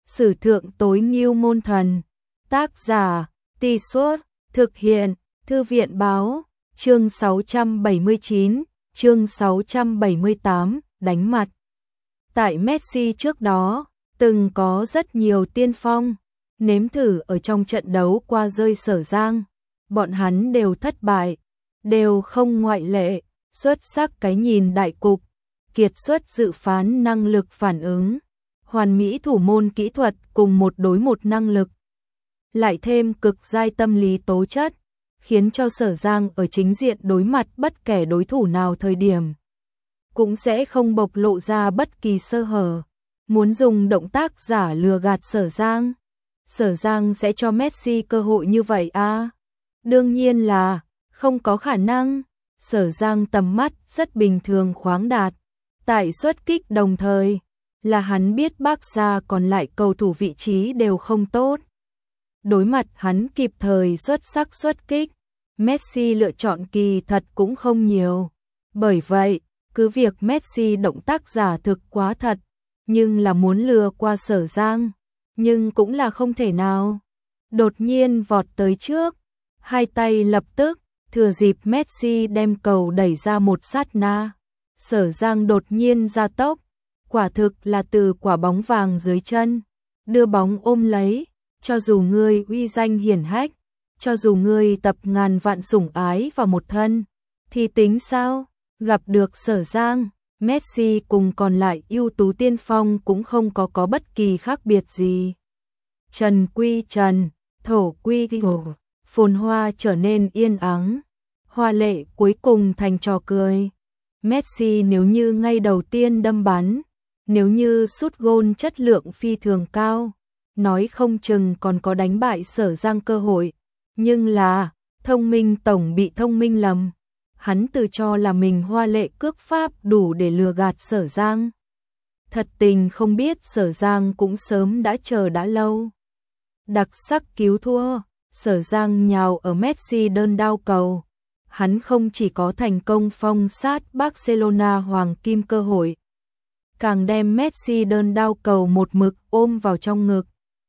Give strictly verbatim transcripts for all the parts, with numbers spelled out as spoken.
Sử thượng tối ngưu môn thần. Tác giả, Tì Suốt, thực hiện, Thư viện báo, chương sáu trăm bảy mươi chín, chương sáu trăm bảy mươi tám, đánh mặt. Tại Messi trước đó, từng có rất nhiều tiên phong, nếm thử ở trong trận đấu qua rơi Sở Giang. Bọn hắn đều thất bại, đều không ngoại lệ, xuất sắc cái nhìn đại cục, kiệt xuất dự phán năng lực phản ứng, hoàn mỹ thủ môn kỹ thuật cùng một đối một năng lực. Lại thêm cực giai tâm lý tố chất, khiến cho Sở Giang ở chính diện đối mặt bất kể đối thủ nào thời điểm cũng sẽ không bộc lộ ra bất kỳ sơ hở. Muốn dùng động tác giả lừa gạt Sở Giang, Sở Giang sẽ cho Messi cơ hội như vậy à? Đương nhiên là không có khả năng. Sở Giang tầm mắt rất bình thường khoáng đạt, tại xuất kích đồng thời là hắn biết Barca còn lại cầu thủ vị trí đều không tốt. Đối mặt hắn kịp thời xuất sắc xuất kích, Messi lựa chọn kỳ thật cũng không nhiều. Bởi vậy, cứ việc Messi động tác giả thực quá thật, nhưng là muốn lừa qua Sở Giang, nhưng cũng là không thể nào. Đột nhiên vọt tới trước, hai tay lập tức, thừa dịp Messi đem cầu đẩy ra một sát na, Sở Giang đột nhiên ra tốc, quả thực là từ quả bóng vàng dưới chân, đưa bóng ôm lấy. Cho dù ngươi uy danh hiển hách, cho dù ngươi tập ngàn vạn sủng ái vào một thân, thì tính sao? Gặp được Sở Giang, Messi cùng còn lại ưu tú tiên phong cũng không có có bất kỳ khác biệt gì. Trần quy trần, thổ quy thổ, phồn hoa trở nên yên ắng, hoa lệ cuối cùng thành trò cười. Messi nếu như ngay đầu tiên đâm bắn, nếu như sút gôn chất lượng phi thường cao, nói không chừng còn có đánh bại Sở Giang cơ hội, nhưng là thông minh tổng bị thông minh lầm. Hắn tự cho là mình hoa lệ cước pháp đủ để lừa gạt Sở Giang. Thật tình không biết Sở Giang cũng sớm đã chờ đã lâu. Đặc sắc cứu thua, Sở Giang nhào ở Messi đơn đao cầu. Hắn không chỉ có thành công phong sát Barcelona hoàng kim cơ hội, càng đem Messi đơn đao cầu một mực ôm vào trong ngực.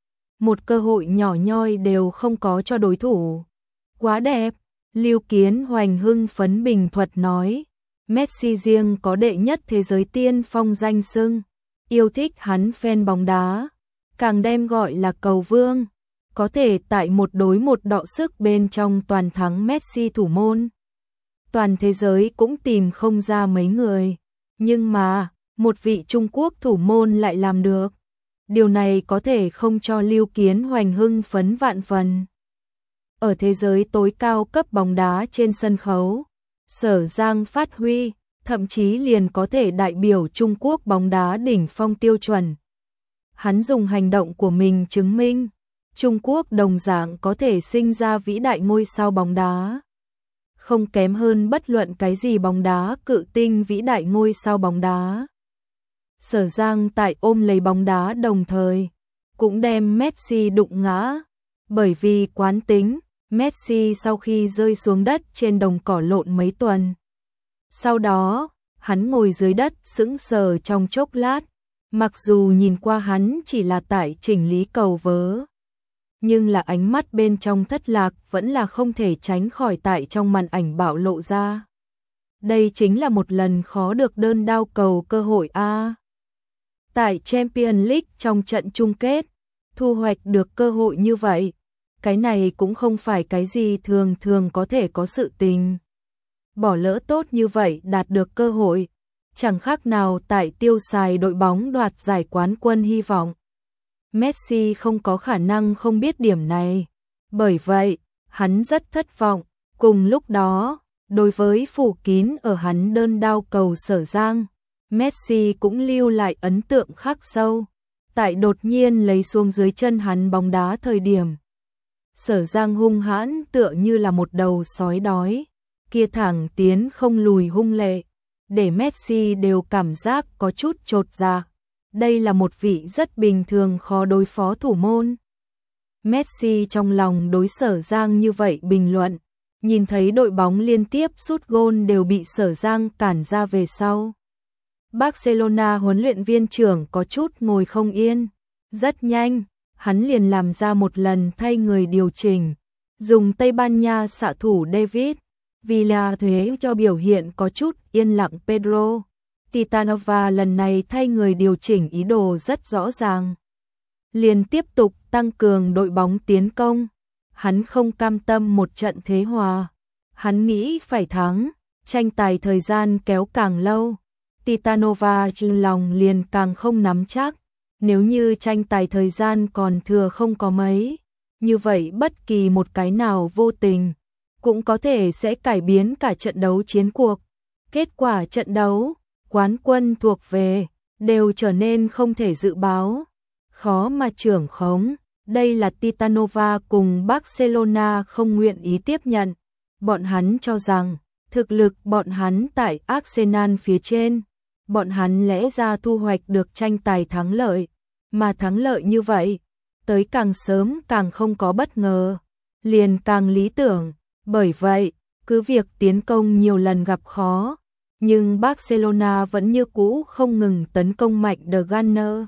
Một cơ hội nhỏ nhoi đều không có cho đối thủ. Quá đẹp, Lưu Kiến Hoành hưng phấn bình thuật nói. Messi riêng có đệ nhất thế giới tiên phong danh xưng, yêu thích hắn fan bóng đá, càng đem gọi là cầu vương, có thể tại một đối một đọ sức bên trong toàn thắng Messi thủ môn. Toàn thế giới cũng tìm không ra mấy người, nhưng mà một vị Trung Quốc thủ môn lại làm được. Điều này có thể không cho Lưu Kiến Hoành hưng phấn vạn phần. Ở thế giới tối cao cấp bóng đá trên sân khấu, Sở Giang phát huy, thậm chí liền có thể đại biểu Trung Quốc bóng đá đỉnh phong tiêu chuẩn. Hắn dùng hành động của mình chứng minh, Trung Quốc đồng dạng có thể sinh ra vĩ đại ngôi sao bóng đá. Không kém hơn bất luận cái gì bóng đá cự tinh vĩ đại ngôi sao bóng đá. Sở Giang tại ôm lấy bóng đá đồng thời, cũng đem Messi đụng ngã, bởi vì quán tính, Messi sau khi rơi xuống đất trên đồng cỏ lộn mấy tuần. Sau đó, hắn ngồi dưới đất sững sờ trong chốc lát, mặc dù nhìn qua hắn chỉ là tại chỉnh lý cầu vớ, nhưng là ánh mắt bên trong thất lạc vẫn là không thể tránh khỏi tại trong màn ảnh bạo lộ ra. Đây chính là một lần khó được đơn đao cầu cơ hội a. Tại Champions League trong trận chung kết, thu hoạch được cơ hội như vậy, cái này cũng không phải cái gì thường thường có thể có sự tình. Bỏ lỡ tốt như vậy đạt được cơ hội, chẳng khác nào tại tiêu xài đội bóng đoạt giải quán quân hy vọng. Messi không có khả năng không biết điểm này, bởi vậy, hắn rất thất vọng. Cùng lúc đó, đối với phủ kín ở hắn đơn đao cầu Sở Giang, Messi cũng lưu lại ấn tượng khắc sâu, tại đột nhiên lấy xuống dưới chân hắn bóng đá thời điểm. Sở Giang hung hãn tựa như là một đầu sói đói, kia thẳng tiến không lùi hung lệ, để Messi đều cảm giác có chút chột dạ. Đây là một vị rất bình thường khó đối phó thủ môn. Messi trong lòng đối Sở Giang như vậy bình luận, nhìn thấy đội bóng liên tiếp sút gôn đều bị Sở Giang cản ra về sau. Barcelona huấn luyện viên trưởng có chút ngồi không yên, Rất nhanh, hắn liền làm ra một lần thay người điều chỉnh, dùng Tây Ban Nha xạ thủ David Villa thế cho biểu hiện có chút yên lặng Pedro Titanova lần này thay người điều chỉnh ý đồ rất rõ ràng. Liền tiếp tục tăng cường đội bóng tiến công. Hắn không cam tâm một trận thế hòa. Hắn nghĩ phải thắng, tranh tài thời gian kéo càng lâu. Titanova trong lòng liền càng không nắm chắc. Nếu như tranh tài thời gian còn thừa không có mấy, như vậy bất kỳ một cái nào vô tình cũng có thể sẽ cải biến cả trận đấu chiến cuộc. Kết quả trận đấu, quán quân thuộc về, đều trở nên không thể dự báo, khó mà trưởng khống. Đây là Titanova cùng Barcelona không nguyện ý tiếp nhận. Bọn hắn cho rằng, thực lực bọn hắn tại Arsenal phía trên, bọn hắn lẽ ra thu hoạch được tranh tài thắng lợi, mà thắng lợi như vậy, tới càng sớm càng không có bất ngờ, liền càng lý tưởng. Bởi vậy, cứ việc tiến công nhiều lần gặp khó, nhưng Barcelona vẫn như cũ không ngừng tấn công mạnh The Gunners.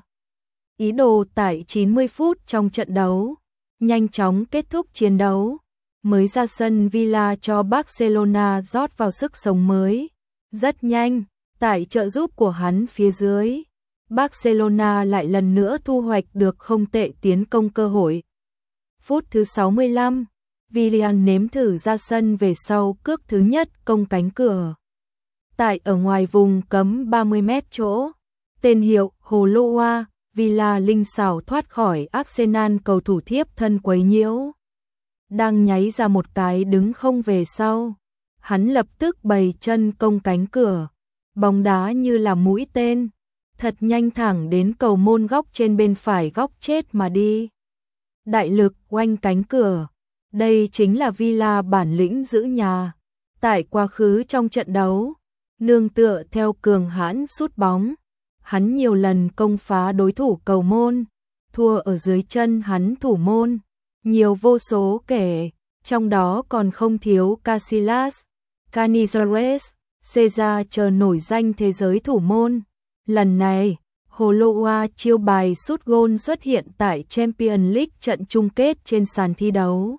Ý đồ tại chín mươi phút trong trận đấu, nhanh chóng kết thúc chiến đấu, mới ra sân Villa cho Barcelona rót vào sức sống mới. Rất nhanh, tại trợ giúp của hắn phía dưới, Barcelona lại lần nữa thu hoạch được không tệ tiến công cơ hội. Phút thứ sáu mươi lăm, Willian nếm thử ra sân về sau cước thứ nhất công cánh cửa. Tại ở ngoài vùng cấm ba mươi mét chỗ, tên hiệu Hồ Lô Hoa, Villa linh xảo thoát khỏi Arsenal cầu thủ thiếp thân quấy nhiễu. Đang nháy ra một cái đứng không về sau, hắn lập tức bày chân công cánh cửa, bóng đá như là mũi tên, thật nhanh thẳng đến cầu môn góc trên bên phải góc chết mà đi. Đại lực oanh cánh cửa, đây chính là Villa bản lĩnh giữ nhà. Tại quá khứ trong trận đấu, nương tựa theo cường hãn sút bóng, hắn nhiều lần công phá đối thủ cầu môn, thua ở dưới chân hắn thủ môn, nhiều vô số kể, trong đó còn không thiếu Casillas, Canizares, Cesar chờ nổi danh thế giới thủ môn. Lần này, Hồ Lô Hoa chiêu bài sút gôn xuất hiện tại Champions League trận chung kết trên sàn thi đấu.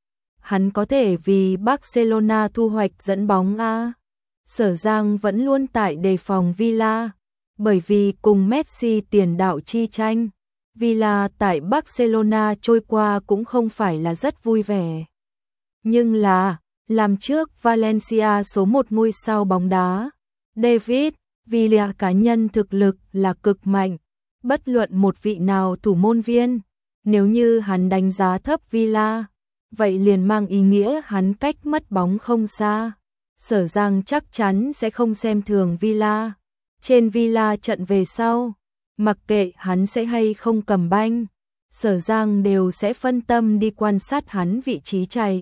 Hắn có thể vì Barcelona thu hoạch dẫn bóng A. Sở Giang vẫn luôn tại đề phòng Villa, bởi vì cùng Messi tiền đạo chi tranh, Villa tại Barcelona trôi qua cũng không phải là rất vui vẻ. Nhưng là, làm trước Valencia số một ngôi sao bóng đá, David Villa cá nhân thực lực là cực mạnh, bất luận một vị nào thủ môn viên, nếu như hắn đánh giá thấp Villa, vậy liền mang ý nghĩa hắn cách mất bóng không xa. Sở Giang chắc chắn sẽ không xem thường Villa. Trên Villa trận về sau, mặc kệ hắn sẽ hay không cầm banh, Sở Giang đều sẽ phân tâm đi quan sát hắn vị trí chạy.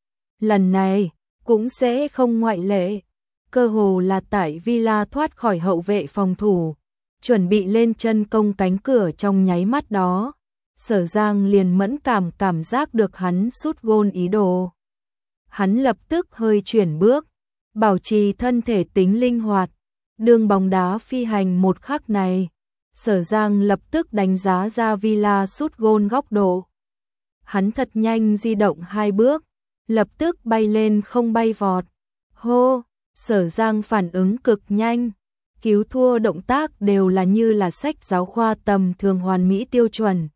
Lần này, cũng sẽ không ngoại lệ. Cơ hồ là tại Villa thoát khỏi hậu vệ phòng thủ, chuẩn bị lên chân công cánh cửa trong nháy mắt đó, Sở Giang liền mẫn cảm cảm giác được hắn sút gôn ý đồ. Hắn lập tức hơi chuyển bước, bảo trì thân thể tính linh hoạt, đường bóng đá phi hành một khắc này, Sở Giang lập tức đánh giá ra Villa sút gôn góc độ. Hắn thật nhanh di động hai bước, lập tức bay lên không bay vọt. Hô! Sở Giang phản ứng cực nhanh, cứu thua động tác đều là như là sách giáo khoa tầm thường hoàn mỹ tiêu chuẩn.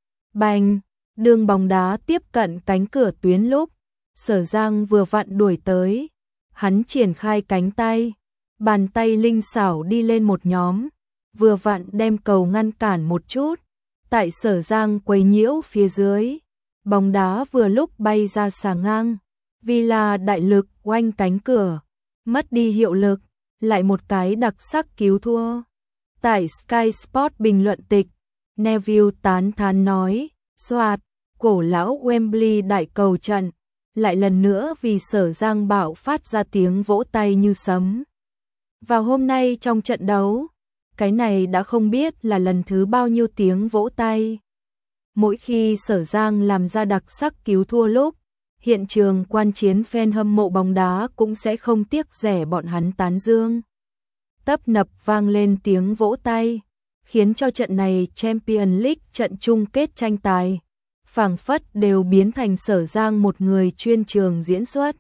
Bành, đường bóng đá tiếp cận cánh cửa tuyến lúc, Sở Giang vừa vặn đuổi tới, hắn triển khai cánh tay, bàn tay linh xảo đi lên một nhóm, vừa vặn đem cầu ngăn cản một chút, tại Sở Giang quấy nhiễu phía dưới, bóng đá vừa lúc bay ra xà ngang, Villa đại lực oanh cánh cửa. Mất đi hiệu lực, lại một cái đặc sắc cứu thua. Tại Sky Sport bình luận tịch, Neville tán thán nói, soạt, cổ lão Wembley đại cầu trận, lại lần nữa vì Sở Giang bạo phát ra tiếng vỗ tay như sấm. Vào hôm nay trong trận đấu, cái này đã không biết là lần thứ bao nhiêu tiếng vỗ tay. Mỗi khi Sở Giang làm ra đặc sắc cứu thua lúc, hiện trường quan chiến fan hâm mộ bóng đá cũng sẽ không tiếc rẻ bọn hắn tán dương. Tấp nập vang lên tiếng vỗ tay. khiến cho trận này Champions League trận chung kết tranh tài, phảng phất đều biến thành Sở Giang một người chuyên trường diễn xuất.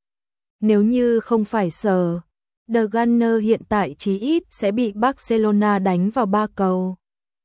Nếu như không phải Sở The Gunner hiện tại chí ít sẽ bị Barcelona đánh vào ba cầu.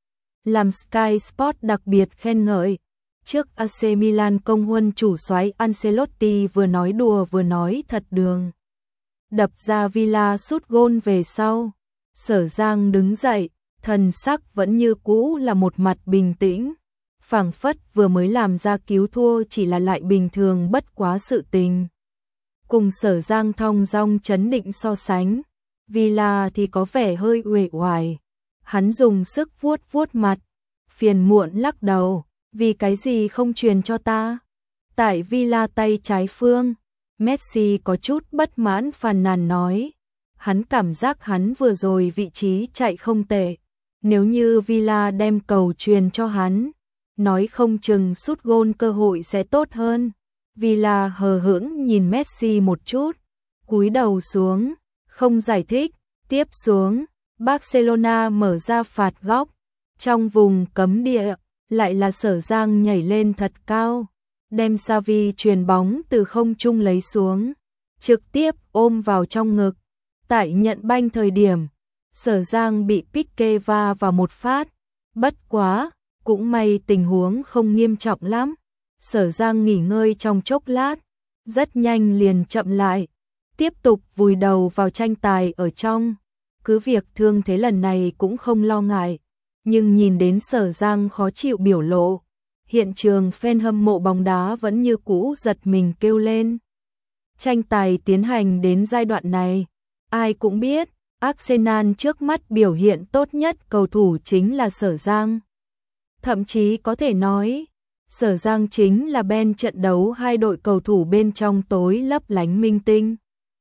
Làm Sky Sport đặc biệt khen ngợi, trước a xê Milan công huân chủ soái Ancelotti vừa nói đùa vừa nói thật đường. Đập ra Villa sút gôn về sau, Sở Giang đứng dậy, thần sắc vẫn như cũ là một mặt bình tĩnh, phảng phất vừa mới làm ra cứu thua chỉ là lại bình thường bất quá sự tình. Cùng Sở Giang thong dong chấn định so sánh, Villa thì có vẻ hơi uể oải. Hắn dùng sức vuốt vuốt mặt, phiền muộn lắc đầu, vì cái gì không truyền cho ta? Tại Villa tay trái phương, Messi có chút bất mãn phàn nàn nói, hắn cảm giác hắn vừa rồi vị trí chạy không tệ, nếu như Villa đem cầu truyền cho hắn, nói không chừng sút gôn cơ hội sẽ tốt hơn. Villa hờ hững nhìn Messi một chút, cúi đầu xuống, không giải thích, tiếp xuống, Barcelona mở ra phạt góc, trong vùng cấm địa, lại là Sở Giang nhảy lên thật cao, đem Xavi chuyền bóng từ không trung lấy xuống, trực tiếp ôm vào trong ngực. Tại nhận banh thời điểm, Sở Giang bị Pique va vào một phát, bất quá, cũng may tình huống không nghiêm trọng lắm. Sở Giang nghỉ ngơi trong chốc lát, rất nhanh liền chậm lại, tiếp tục vùi đầu vào tranh tài ở trong. Cứ việc thương thế lần này cũng không lo ngại, nhưng nhìn đến Sở Giang khó chịu biểu lộ, hiện trường fan hâm mộ bóng đá vẫn như cũ giật mình kêu lên. Tranh tài tiến hành đến giai đoạn này, ai cũng biết, Arsenal trước mắt biểu hiện tốt nhất cầu thủ chính là Sở Giang. Thậm chí có thể nói, Sở Giang chính là bên trận đấu hai đội cầu thủ bên trong tối lấp lánh minh tinh.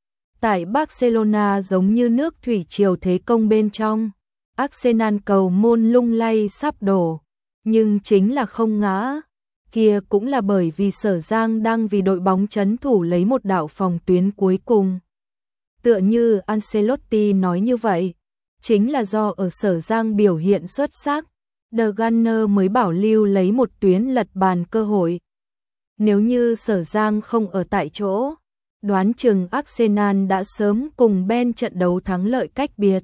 Tại Barcelona giống như nước thủy triều thế công bên trong, Arsenal cầu môn lung lay sắp đổ, nhưng chính là không ngã. Kia cũng là bởi vì Sở Giang đang vì đội bóng trấn thủ lấy một đạo phòng tuyến cuối cùng. Tựa như Ancelotti nói như vậy, chính là do ở Sở Giang biểu hiện xuất sắc, The Gunner mới bảo lưu lấy một tuyến lật bàn cơ hội. Nếu như Sở Giang không ở tại chỗ, đoán chừng Arsenal đã sớm cùng bên trận đấu thắng lợi cách biệt.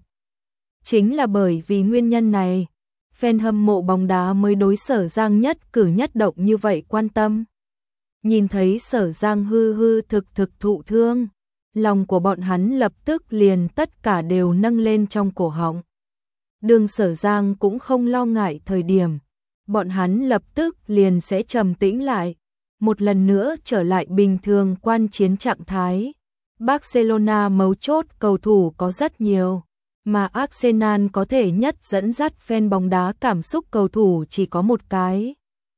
Chính là bởi vì nguyên nhân này, fan hâm mộ bóng đá mới đối Sở Giang nhất cử nhất động như vậy quan tâm. Nhìn thấy Sở Giang hư hư thực thực thụ thương, lòng của bọn hắn lập tức liền tất cả đều nâng lên trong cổ họng. Đường Sở Giang cũng không lo ngại thời điểm, bọn hắn lập tức liền sẽ trầm tĩnh lại, một lần nữa trở lại bình thường quan chiến trạng thái. Barcelona mấu chốt cầu thủ có rất nhiều, mà Arsenal có thể nhất dẫn dắt fan bóng đá cảm xúc cầu thủ chỉ có một cái.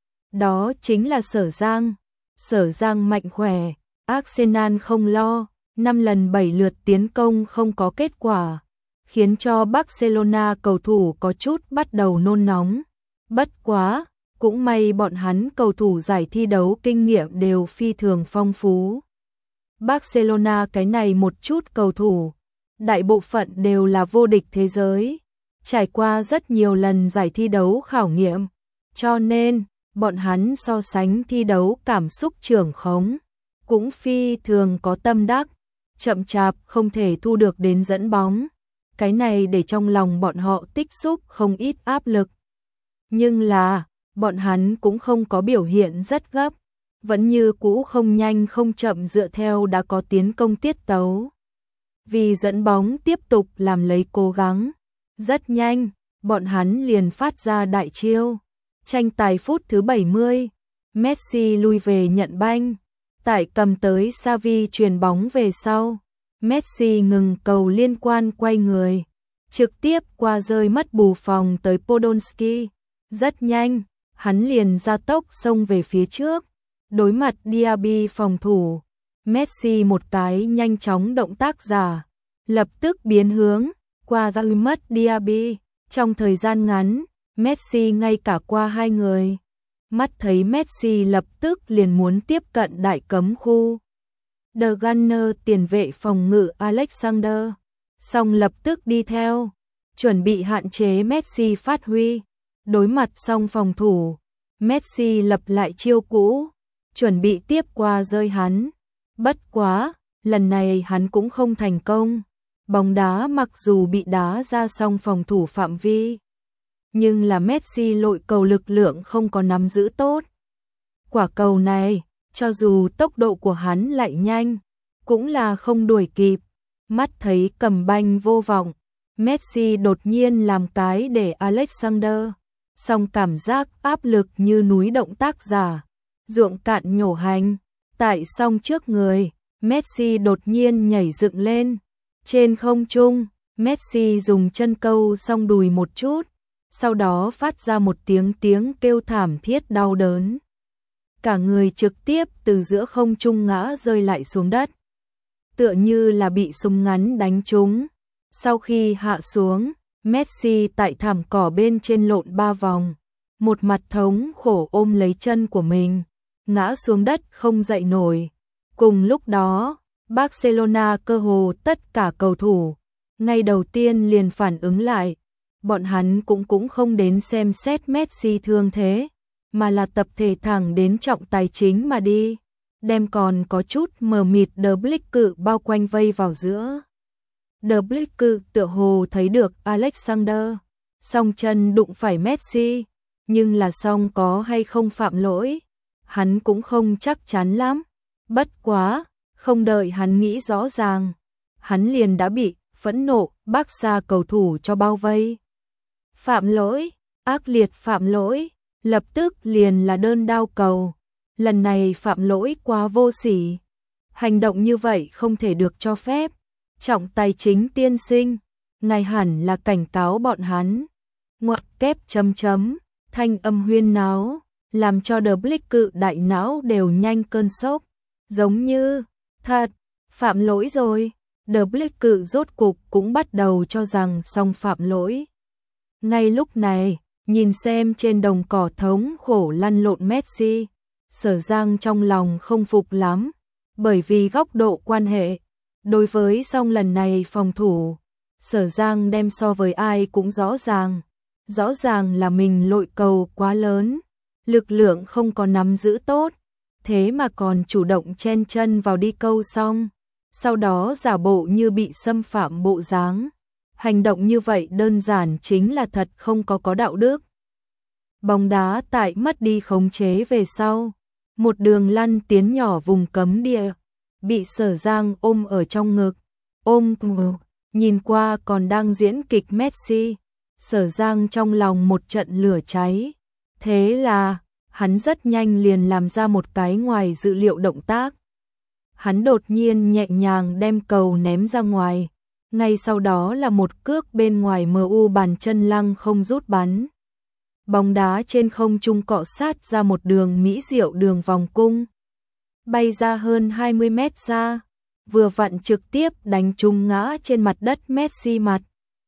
Đó chính là Sở Giang. Sở Giang mạnh khỏe, Arsenal không lo, năm lần bảy lượt tiến công không có kết quả, khiến cho Barcelona cầu thủ có chút bắt đầu nôn nóng. Bất quá, cũng may bọn hắn cầu thủ giải thi đấu kinh nghiệm đều phi thường phong phú. Barcelona cái này một chút cầu thủ, đại bộ phận đều là vô địch thế giới, trải qua rất nhiều lần giải thi đấu khảo nghiệm, cho nên bọn hắn so sánh thi đấu cảm xúc trưởng khống, cũng phi thường có tâm đắc, chậm chạp không thể thu được đến dẫn bóng. Cái này để trong lòng bọn họ tích xúc không ít áp lực. Nhưng là, bọn hắn cũng không có biểu hiện rất gấp, vẫn như cũ không nhanh không chậm dựa theo đã có tiến công tiết tấu. Vì dẫn bóng tiếp tục làm lấy cố gắng, rất nhanh, bọn hắn liền phát ra đại chiêu. Tranh tài phút thứ bảy mươi, Messi lui về nhận banh, tại cầm tới Xavi chuyền bóng về sau, Messi ngừng cầu liên quan quay người, trực tiếp qua rơi mất bù phòng tới Podolski. Rất nhanh, hắn liền ra tốc xông về phía trước, đối mặt Diaby phòng thủ, Messi một cái nhanh chóng động tác giả, lập tức biến hướng, qua rơi mất Diaby. Trong thời gian ngắn, Messi ngay cả qua hai người. Mắt thấy Messi lập tức liền muốn tiếp cận đại cấm khu. The Gunner tiền vệ phòng ngự Alexander, song lập tức đi theo. chuẩn bị hạn chế Messi phát huy. Đối mặt xong phòng thủ, Messi lập lại chiêu cũ, chuẩn bị tiếp qua rơi hắn. Bất quá, lần này hắn cũng không thành công. Bóng đá mặc dù bị đá ra xong phòng thủ phạm vi, nhưng là Messi lội cầu lực lượng không có nắm giữ tốt. Quả cầu này, cho dù tốc độ của hắn lại nhanh, cũng là không đuổi kịp. Mắt thấy cầm banh vô vọng, Messi đột nhiên làm cái để Alexander, song cảm giác áp lực như núi động tác giả, ruộng cạn nhổ hành. Tại song trước người, Messi đột nhiên nhảy dựng lên. Trên không trung, Messi dùng chân câu song đùi một chút, sau đó phát ra một tiếng tiếng kêu thảm thiết đau đớn. Cả người trực tiếp từ giữa không trung ngã rơi lại xuống đất, tựa như là bị súng ngắn đánh trúng. Sau khi hạ xuống, Messi tại thảm cỏ bên trên lộn ba vòng, một mặt thống khổ ôm lấy chân của mình, ngã xuống đất không dậy nổi. Cùng lúc đó, Barcelona cơ hồ tất cả cầu thủ, ngay đầu tiên liền phản ứng lại. Bọn hắn cũng cũng không đến xem xét Messi thương thế, mà là tập thể thẳng đến trọng tài chính mà đi, đem còn có chút mờ mịt De Blic cự bao quanh vây vào giữa. De Blic cự tựa hồ thấy được Alexander, song chân đụng phải Messi, nhưng là song có hay không phạm lỗi, hắn cũng không chắc chắn lắm. Bất quá, không đợi hắn nghĩ rõ ràng, hắn liền đã bị phẫn nộ Barca cầu thủ cho bao vây. Phạm lỗi, ác liệt phạm lỗi, lập tức liền là đơn đao cầu. Lần này phạm lỗi quá vô sỉ. Hành động như vậy không thể được cho phép. Trọng tài chính tiên sinh, ngài hẳn là cảnh cáo bọn hắn. Ngoặc kép chấm chấm, thanh âm huyên náo, làm cho De Blic cự đại não đều nhanh cơn sốc. Giống như, thật, phạm lỗi rồi. De Blic cự rốt cục cũng bắt đầu cho rằng xong phạm lỗi. Ngay lúc này, nhìn xem trên đồng cỏ thống khổ lăn lộn Messi, Sở Giang trong lòng không phục lắm, bởi vì góc độ quan hệ. Đối với song lần này phòng thủ, Sở Giang đem so với ai cũng rõ ràng. Rõ ràng là mình lội cầu quá lớn, lực lượng không có nắm giữ tốt, thế mà còn chủ động chen chân vào đi câu xong, sau đó giả bộ như bị xâm phạm bộ dáng. Hành động như vậy đơn giản chính là thật không có có đạo đức. Bóng đá tại mất đi khống chế về sau, một đường lăn tiến nhỏ vùng cấm địa, bị Sở Giang ôm ở trong ngực. Ôm nhìn qua còn đang diễn kịch Messi, Sở Giang trong lòng một trận lửa cháy. Thế là, hắn rất nhanh liền làm ra một cái ngoài dự liệu động tác. Hắn đột nhiên nhẹ nhàng đem cầu ném ra ngoài, ngay sau đó là một cước bên ngoài em u bàn chân lăng không rút bắn. Bóng đá trên không trung cọ sát ra một đường mỹ diệu đường vòng cung, bay ra hơn hai mươi mét xa, vừa vặn trực tiếp đánh trúng ngã trên mặt đất Messi mặt.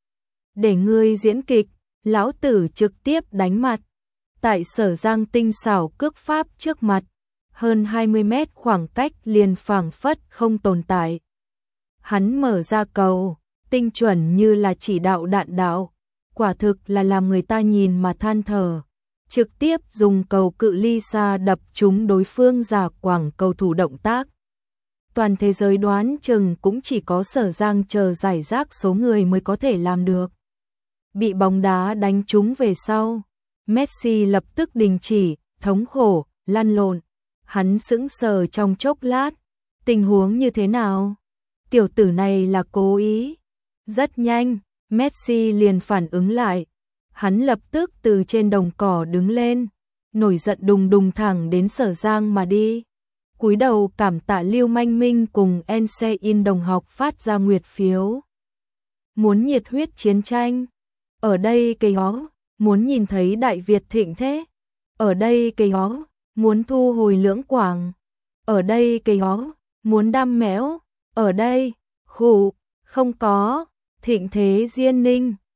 Để ngươi diễn kịch, lão tử trực tiếp đánh mặt. Tại Sở Giang tinh xảo cước pháp trước mặt, hơn hai mươi mét khoảng cách liền phảng phất không tồn tại. Hắn mở ra cầu, tinh chuẩn như là chỉ đạo đạn đạo, quả thực là làm người ta nhìn mà than thở. Trực tiếp dùng cầu cự ly xa đập trúng đối phương giả quảng cầu thủ động tác. Toàn thế giới đoán chừng cũng chỉ có Sở Giang chờ giải rác số người mới có thể làm được. Bị bóng đá đánh trúng về sau, Messi lập tức đình chỉ, thống khổ, lăn lộn. Hắn sững sờ trong chốc lát, tình huống như thế nào? Tiểu tử này là cố ý. Rất nhanh, Messi liền phản ứng lại. Hắn lập tức từ trên đồng cỏ đứng lên, nổi giận đùng đùng thẳng đến Sở Giang mà đi. Cúi đầu cảm tạ Lưu Manh Minh cùng en xê in đồng học phát ra nguyệt phiếu. Muốn nhiệt huyết chiến tranh. Ở đây cây hó, muốn nhìn thấy Đại Việt thịnh thế. Ở đây cây hó, muốn thu hồi lưỡng quảng. Ở đây cây hó, muốn đam mẽo. Ở đây, khủ, không có, thịnh thế Diên Ninh.